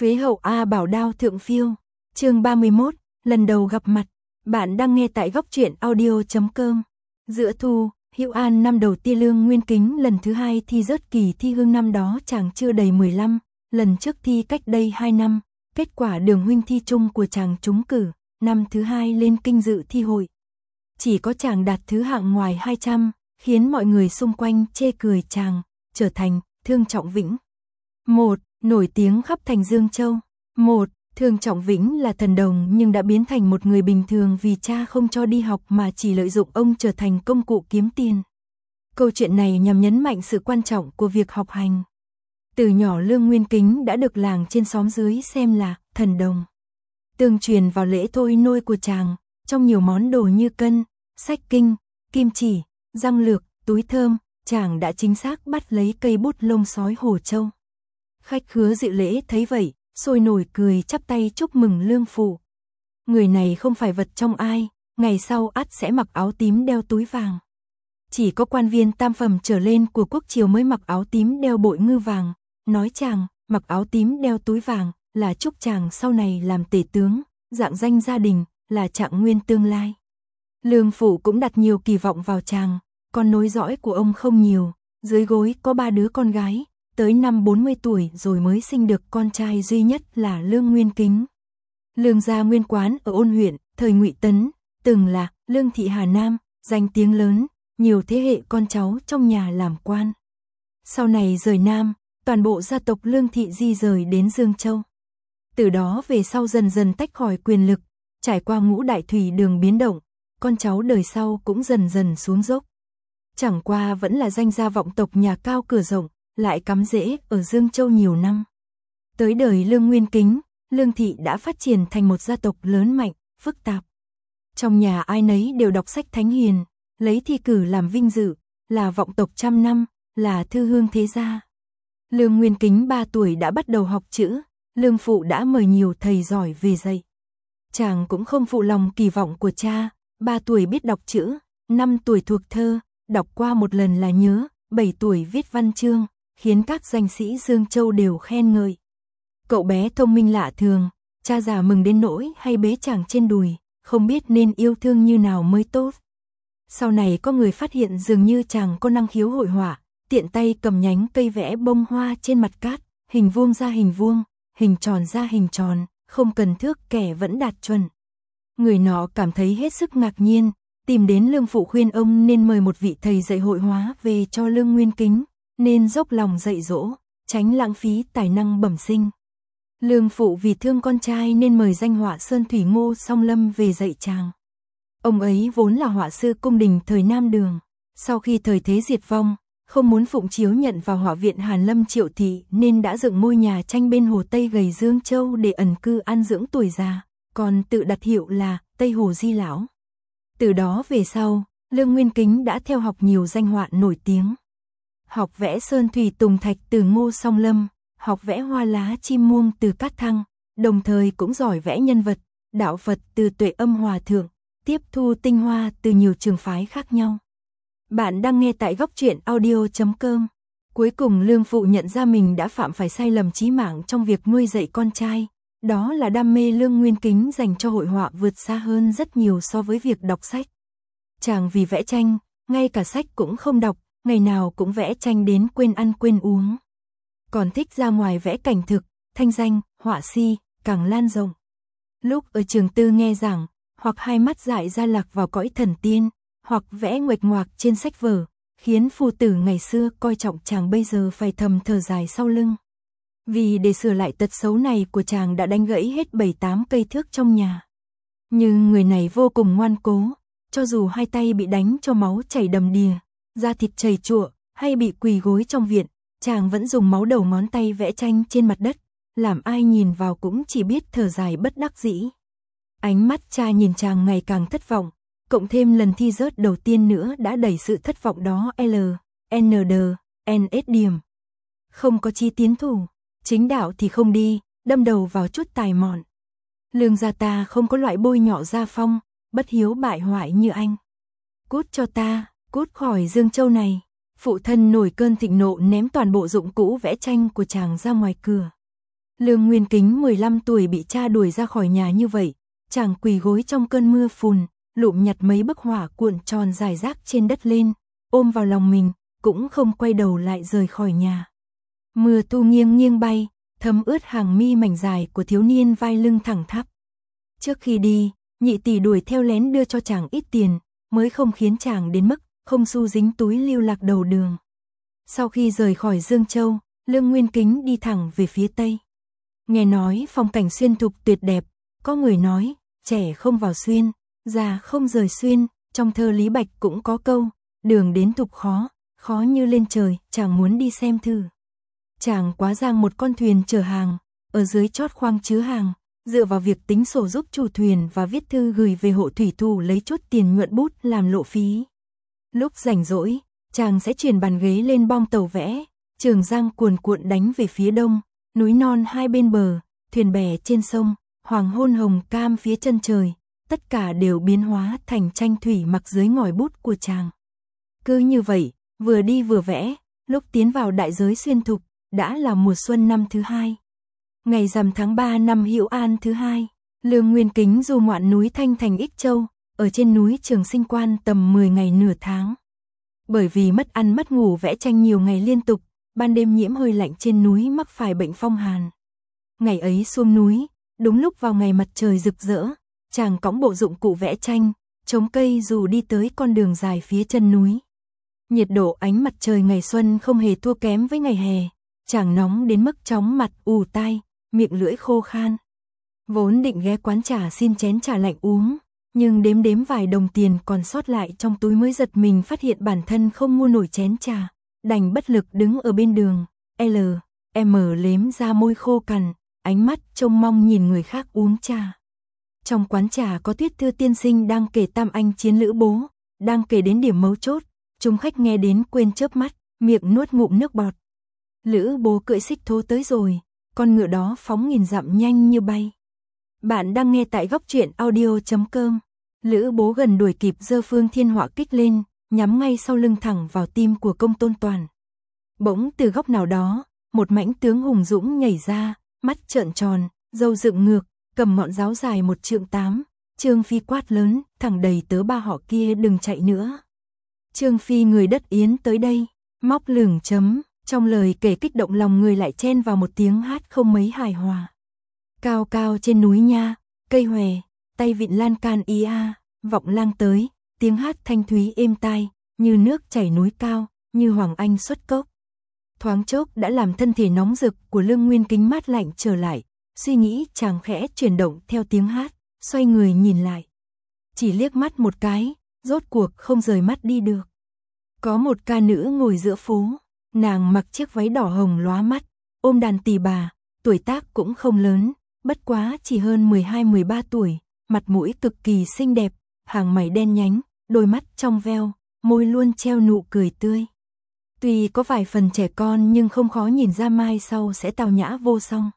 Phế hậu A Bảo đao thượng phiêu. Chương 31, lần đầu gặp mặt. Bạn đang nghe tại góc truyện audio.com. Giữa thu, Hữu An năm đầu tia Lương Nguyên Kính lần thứ 2 thi rớt kỳ thi hương năm đó chàng chưa đầy 15, lần trước thi cách đây 2 năm, kết quả Đường huynh thi chung của chàng trúng cử, năm thứ 2 lên kinh dự thi hội. Chỉ có chàng đạt thứ hạng ngoài 200, khiến mọi người xung quanh chê cười chàng, trở thành Thương Trọng Vĩnh. 1. Nổi tiếng khắp thành Dương Châu. 1. Thương Trọng Vĩnh là thần đồng nhưng đã biến thành một người bình thường vì cha không cho đi học mà chỉ lợi dụng ông trở thành công cụ kiếm tiền. Câu chuyện này nhằm nhấn mạnh sự quan trọng của việc học hành. Từ nhỏ Lương Nguyên Kính đã được làng trên xóm dưới xem là thần đồng. Tương truyền vào lễ thôi nôi của chàng, trong nhiều món đồ như cân, sách kinh, kim chỉ, răng lược, túi thơm, chàng đã chính xác bắt lấy cây bút lông sói hổ châu. Khách khứa dự lễ thấy vậy, sôi nổi cười chắp tay chúc mừng Lương phụ. Người này không phải vật trong ai, ngày sau ắt sẽ mặc áo tím đeo túi vàng. Chỉ có quan viên tam phẩm trở lên của quốc triều mới mặc áo tím đeo bội ngư vàng, nói chàng mặc áo tím đeo túi vàng là chúc chàng sau này làm tể tướng, dạng danh gia đình là trạng nguyên tương lai. Lương phụ cũng đặt nhiều kỳ vọng vào chàng, con nối dõi của ông không nhiều, dưới gối có 3 đứa con gái, tới năm 40 tuổi rồi mới sinh được con trai duy nhất là Lương Nguyên Kính. Lương gia nguyên quán ở Ôn huyện, thời Ngụy Tấn, từng là Lương thị Hà Nam, danh tiếng lớn, nhiều thế hệ con cháu trong nhà làm quan. Sau này rời Nam, toàn bộ gia tộc Lương thị di rời đến Dương Châu. Từ đó về sau dần dần tách khỏi quyền lực, trải qua ngũ đại thủy đường biến động, con cháu đời sau cũng dần dần xuống dốc. Chẳng qua vẫn là danh gia vọng tộc nhà cao cửa rộng, lại cắm rễ ở Dương Châu nhiều năm. Tới đời Lương Nguyên Kính, Lương thị đã phát triển thành một gia tộc lớn mạnh, phức tạp. Trong nhà ai nấy đều đọc sách thánh hiền, lấy thi cử làm vinh dự, là vọng tộc trăm năm, là thư hương thế gia. Lương Nguyên Kính 3 tuổi đã bắt đầu học chữ, Lương phụ đã mời nhiều thầy giỏi về dạy. Chàng cũng không phụ lòng kỳ vọng của cha, 3 tuổi biết đọc chữ, 5 tuổi thuộc thơ, đọc qua một lần là nhớ, 7 tuổi viết văn chương, khiến các danh sĩ Dương Châu đều khen ngợi. Cậu bé thông minh lạ thường, cha già mừng đến nỗi hay bế chàng trên đùi, không biết nên yêu thương như nào mới tốt. Sau này có người phát hiện dường như chàng có năng khiếu hội họa, tiện tay cầm nhánh cây vẽ bông hoa trên mặt cát, hình vuông ra hình vuông, hình tròn ra hình tròn, không cần thước kẻ vẫn đạt chuẩn. Người nọ cảm thấy hết sức ngạc nhiên, tìm đến Lương phụ khuyên ông nên mời một vị thầy dạy hội hóa về cho Lương Nguyên Kính, nên dốc lòng dạy dỗ, tránh lãng phí tài năng bẩm sinh. Lương phụ vì thương con trai nên mời danh họa sơn thủy Ngô Song Lâm về dạy chàng. Ông ấy vốn là họa sư cung đình thời Nam Đường, sau khi thời thế diệt vong, không muốn phụng chiếu nhận vào họa viện Hàn Lâm Triệu thị nên đã dựng ngôi nhà tranh bên hồ Tây Gầy Dương Châu để ẩn cư an dưỡng tuổi già, còn tự đặt hiệu là Tây Hồ Di Lão. Từ đó về sau, Lương Nguyên Kính đã theo học nhiều danh họa nổi tiếng. Học vẽ sơn thủy tùng thạch từ Ngô Song Lâm, học vẽ hoa lá chim muông từ Cát Thăng, đồng thời cũng giỏi vẽ nhân vật, đạo Phật từ Tuệ Âm Hòa Thượng, tiếp thu tinh hoa từ nhiều trường phái khác nhau. Bạn đang nghe tại góc truyện audio.com. Cuối cùng Lương phụ nhận ra mình đã phạm phải sai lầm chí mạng trong việc nuôi dạy con trai, đó là đam mê Lương Nguyên Kính dành cho hội họa vượt xa hơn rất nhiều so với việc đọc sách. Chàng vì vẽ tranh, ngay cả sách cũng không đọc, ngày nào cũng vẽ tranh đến quên ăn quên uống. Còn thích ra ngoài vẽ cảnh thực, thanh danh, họa si, càng lan rộng. Lúc ở trường tư nghe giảng, hoặc hai mắt dại ra lạc vào cõi thần tiên, hoặc vẽ nguệch ngoạc trên sách vở, khiến phu tử ngày xưa coi trọng chàng bây giờ phải thầm thở dài sau lưng. Vì để sửa lại tật xấu này của chàng đã đánh gãy hết 7-8 cây thước trong nhà. Nhưng người này vô cùng ngoan cố, cho dù hai tay bị đánh cho máu chảy đầm đìa, da thịt chảy chụa, hay bị quỳ gối trong viện, chàng vẫn dùng máu đầu ngón tay vẽ tranh trên mặt đất, làm ai nhìn vào cũng chỉ biết thở dài bất đắc dĩ. Ánh mắt cha nhìn chàng ngày càng thất vọng, cộng thêm lần thi rớt đầu tiên nữa đã đẩy sự thất vọng đó NS điểm. Không có chí tiến thủ, chính đạo thì không đi, đâm đầu vào chút tài mọn. Lương gia ta không có loại bôi nhọ gia phong, bất hiếu bại hoại như anh. Cút cho ta, cút khỏi Dương Châu này. Phụ thân nổi cơn thịnh nộ ném toàn bộ dụng cụ vẽ tranh của chàng ra ngoài cửa. Lương Nguyên Kính 15 tuổi bị cha đuổi ra khỏi nhà như vậy, chàng quỳ gối trong cơn mưa phùn, lụm nhặt mấy bức họa cuộn tròn rải rác trên đất lên, ôm vào lòng mình, cũng không quay đầu lại rời khỏi nhà. Mưa tu nghiêng nghiêng bay, thấm ướt hàng mi mảnh dài của thiếu niên vai lưng thẳng thắp. Trước khi đi, nhị tỷ đuổi theo lén đưa cho chàng ít tiền, mới không khiến chàng đến mức không xu dính túi lưu lạc đầu đường. Sau khi rời khỏi Dương Châu, Lương Nguyên Kính đi thẳng về phía Tây. Nghe nói phong cảnh Xuyên Thục tuyệt đẹp, có người nói, trẻ không vào Xuyên, già không rời Xuyên, trong thơ Lý Bạch cũng có câu, đường đến Thục khó, khó như lên trời, chàng muốn đi xem thử. Chàng quá giang một con thuyền chở hàng, ở dưới chót khoang chứa hàng, dựa vào việc tính sổ giúp chủ thuyền và viết thư gửi về hộ thủy thủ lấy chút tiền nhuận bút làm lộ phí. Lúc rảnh rỗi, chàng sẽ chuyển bàn ghế lên bong tàu vẽ, Trường Giang cuồn cuộn đánh về phía đông, núi non hai bên bờ, thuyền bè trên sông, hoàng hôn hồng cam phía chân trời, tất cả đều biến hóa thành tranh thủy mặc dưới ngòi bút của chàng. Cứ như vậy, vừa đi vừa vẽ, lúc tiến vào đại giới Xuyên Thục, đã là mùa xuân năm thứ 2. Ngày rằm tháng 3 năm Hữu An thứ 2, Lương Nguyên Kính du ngoạn núi Thanh Thành Ích Châu, ở trên núi Trường Sinh Quan tầm 10 ngày nửa tháng. Bởi vì mất ăn mất ngủ vẽ tranh nhiều ngày liên tục, ban đêm nhiễm hơi lạnh trên núi mắc phải bệnh phong hàn. Ngày ấy xuống núi, đúng lúc vào ngày mặt trời rực rỡ, chàng cõng bộ dụng cụ vẽ tranh, chống cây dù đi tới con đường dài phía chân núi. Nhiệt độ ánh mặt trời ngày xuân không hề thua kém với ngày hè, chàng nóng đến mức chóng mặt ù tai, miệng lưỡi khô khan. Vốn định ghé quán trà xin chén trà lạnh uống, nhưng đếm đếm vài đồng tiền còn sót lại trong túi mới giật mình phát hiện bản thân không mua nổi chén trà, đành bất lực đứng ở bên đường, M lếm ra môi khô cằn, ánh mắt trông mong nhìn người khác uống trà. Trong quán trà có Tuyết Thư tiên sinh đang kể Tam Anh chiến Lữ Bố, đang kể đến điểm mấu chốt, chúng khách nghe đến quên chớp mắt, miệng nuốt ngụm nước bọt. Lữ Bố cưỡi xích thố tới rồi, con ngựa đó phóng nghìn dặm nhanh như bay. Bạn đang nghe tại góc truyện audio.com. Lữ Bố gần đuổi kịp giơ phương thiên họa kích lên, nhắm ngay sau lưng thẳng vào tim của Công Tôn Toàn. Bỗng từ góc nào đó, một mãnh tướng hùng dũng nhảy ra, mắt trợn tròn, râu dựng ngược, cầm ngọn giáo dài 1 trượng 8, Trương Phi quát lớn, thẳng đầy tớ ba họ kia đừng chạy nữa. Trương Phi người đất Yến tới đây, móc lửng chấm, trong lời kể kích động lòng người lại chen vào một tiếng hát không mấy hài hòa. Cao cao trên núi nha, cây hòe, tay vịn lan can vọng lang tới, tiếng hát thanh thúy êm tai, như nước chảy núi cao, như hoàng anh xuất cốc. Thoáng chốc đã làm thân thể nóng rực của Lương Nguyên Kính mát lạnh trở lại, suy nghĩ chàng khẽ chuyển động theo tiếng hát, xoay người nhìn lại. Chỉ liếc mắt một cái, rốt cuộc không rời mắt đi được. Có một ca nữ ngồi giữa phố, nàng mặc chiếc váy đỏ hồng lóa mắt, ôm đàn tỳ bà, tuổi tác cũng không lớn, bất quá chỉ hơn 12-13 tuổi, mặt mũi cực kỳ xinh đẹp, hàng mày đen nhánh, đôi mắt trong veo, môi luôn treo nụ cười tươi. Tuy có vài phần trẻ con nhưng không khó nhìn ra mai sau sẽ tào nhã vô song.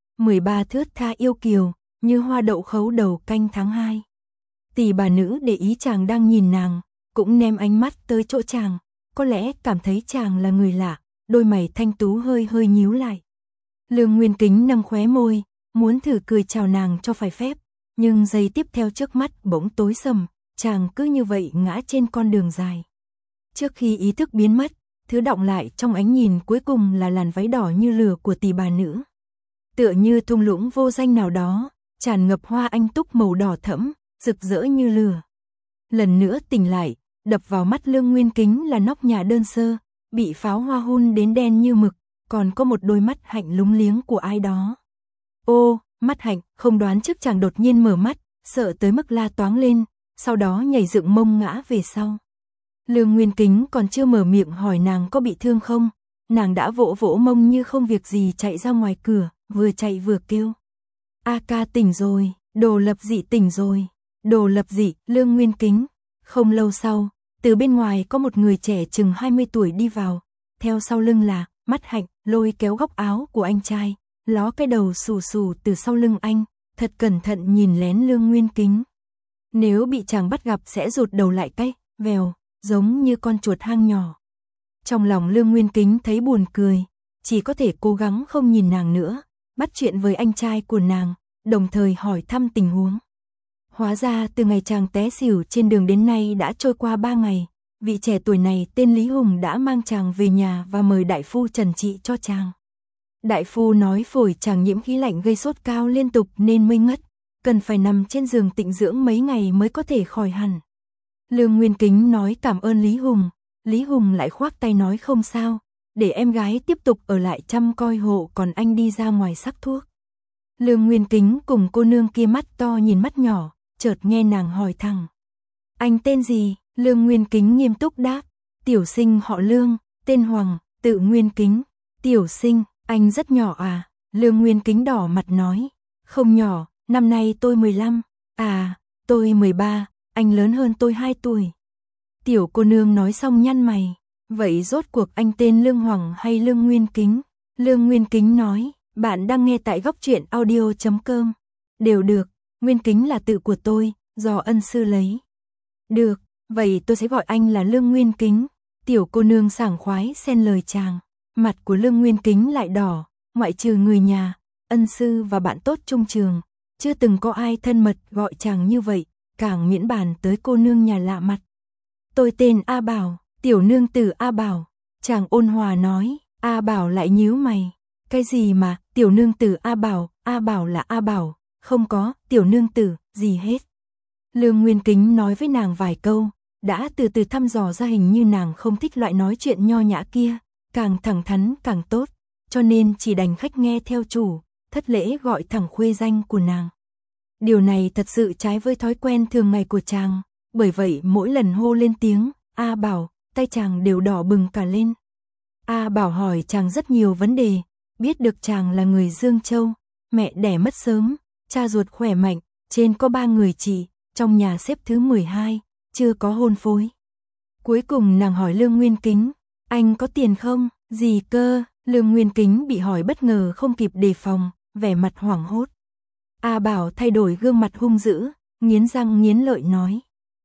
13 thướt tha yêu kiều, như hoa đậu khấu đầu canh tháng 2. Tỷ bà nữ để ý chàng đang nhìn nàng, cũng ném ánh mắt tới chỗ chàng, có lẽ cảm thấy chàng là người lạ, đôi mày thanh tú hơi hơi nhíu lại. Lương Nguyên Kính nâng khóe môi, muốn thử cười chào nàng cho phải phép, nhưng giây tiếp theo trước mắt bỗng tối sầm, chàng cứ như vậy ngã trên con đường dài. Trước khi ý thức biến mất, thứ đọng lại trong ánh nhìn cuối cùng là làn váy đỏ như lửa của tỷ bà nữ. Tựa như thung lũng vô danh nào đó, tràn ngập hoa anh túc màu đỏ thẫm, rực rỡ như lửa. Lần nữa tỉnh lại, đập vào mắt Lương Nguyên Kính là nóc nhà đơn sơ, bị pháo hoa hun đến đen như mực, còn có một đôi mắt hạnh lúng liếng của ai đó. Ô, mắt hạnh, không đoán trước chàng đột nhiên mở mắt, sợ tới mức la toáng lên, sau đó nhảy dựng mông ngã về sau. Lương Nguyên Kính còn chưa mở miệng hỏi nàng có bị thương không, nàng đã vỗ vỗ mông như không việc gì chạy ra ngoài cửa, vừa chạy vừa kêu. A ca tỉnh rồi, Đồ Lập Dị tỉnh rồi, Đồ Lập Dị, Lương Nguyên Kính. Không lâu sau, từ bên ngoài có một người trẻ chừng 20 tuổi đi vào, theo sau lưng là mắt hạnh, lôi kéo góc áo của anh trai, ló cái đầu xù xù từ sau lưng anh, thật cẩn thận nhìn lén Lương Nguyên Kính. Nếu bị chàng bắt gặp sẽ rụt đầu lại cái, vèo, giống như con chuột hang nhỏ. Trong lòng Lương Nguyên Kính thấy buồn cười, chỉ có thể cố gắng không nhìn nàng nữa, bắt chuyện với anh trai của nàng, đồng thời hỏi thăm tình huống. Hóa ra từ ngày chàng té xỉu trên đường đến nay đã trôi qua 3 ngày, vị trẻ tuổi này tên Lý Hùng đã mang chàng về nhà và mời đại phu trần trị cho chàng. Đại phu nói phổi chàng nhiễm khí lạnh gây sốt cao liên tục nên mới ngất, cần phải nằm trên giường tịnh dưỡng mấy ngày mới có thể khỏi hẳn. Lương Nguyên Kính nói cảm ơn Lý Hùng lại khoác tay nói không sao, để em gái tiếp tục ở lại chăm coi hộ còn anh đi ra ngoài sắc thuốc. Lương Nguyên Kính cùng cô nương kia mắt to nhìn mắt nhỏ, chợt nghe nàng hỏi thẳng. Anh tên gì? Lương Nguyên Kính nghiêm túc đáp. Tiểu sinh họ Lương, tên Hoàng, tự Nguyên Kính. Tiểu sinh, anh rất nhỏ à? Lương Nguyên Kính đỏ mặt nói. Không nhỏ, năm nay tôi 15. À, tôi 13, anh lớn hơn tôi 2 tuổi. Tiểu cô nương nói xong nhăn mày. Vậy rốt cuộc anh tên Lương Hoàng hay Lương Nguyên Kính? Lương Nguyên Kính nói. Bạn đang nghe tại góc truyện audio.com. Đều được, Nguyên Kính là tự của tôi, do ân sư lấy. Được, vậy tôi sẽ gọi anh là Lương Nguyên Kính. Tiểu cô nương sảng khoái xen lời chàng. Mặt của Lương Nguyên Kính lại đỏ, ngoại trừ người nhà, ân sư và bạn tốt chung trường. Chưa từng có ai thân mật gọi chàng như vậy, càng miễn bàn tới cô nương nhà lạ mặt. Tôi tên A Bảo, tiểu nương tử A Bảo. Chàng ôn hòa nói. A Bảo lại nhíu mày. Cái gì mà, tiểu nương tử A Bảo là A Bảo, không có, tiểu nương tử, gì hết. Lương Nguyên Kính nói với nàng vài câu, đã từ từ thăm dò ra hình như nàng không thích loại nói chuyện nho nhã kia, càng thẳng thắn càng tốt, cho nên chỉ đành khách nghe theo chủ, thất lễ gọi thẳng khuê danh của nàng. Điều này thật sự trái với thói quen thường ngày của chàng, bởi vậy mỗi lần hô lên tiếng, A Bảo, tay chàng đều đỏ bừng cả lên. A Bảo hỏi chàng rất nhiều vấn đề. Biết được chàng là người Dương Châu, mẹ đẻ mất sớm, cha ruột khỏe mạnh, trên có 3 người chị, trong nhà xếp thứ 12, chưa có hôn phối. Cuối cùng nàng hỏi Lương Nguyên Kính, anh có tiền không? Gì cơ? Lương Nguyên Kính bị hỏi bất ngờ không kịp đề phòng, vẻ mặt hoảng hốt. A Bảo thay đổi gương mặt hung dữ, nghiến răng nghiến lợi nói.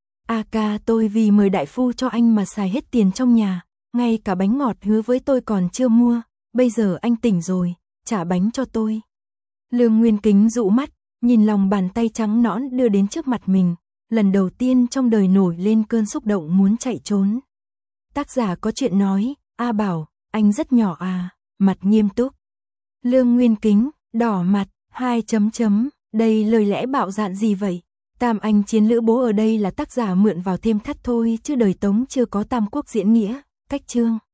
A ca, tôi vì mời đại phu cho anh mà xài hết tiền trong nhà, ngay cả bánh ngọt hứa với tôi còn chưa mua. Bây giờ anh tỉnh rồi, trả bánh cho tôi. Lương Nguyên Kính dụ mắt, nhìn lòng bàn tay trắng nõn đưa đến trước mặt mình, lần đầu tiên trong đời nổi lên cơn xúc động muốn chạy trốn. Tác giả có chuyện nói, A Bảo, anh rất nhỏ à, mặt nghiêm túc. Lương Nguyên Kính, đỏ mặt, 2 chấm, đây lời lẽ bạo dạn gì vậy? Tam anh chiến lữ bố ở đây là tác giả mượn vào thêm thắt thôi chứ đời Tống chưa có tam quốc diễn nghĩa, cách chương.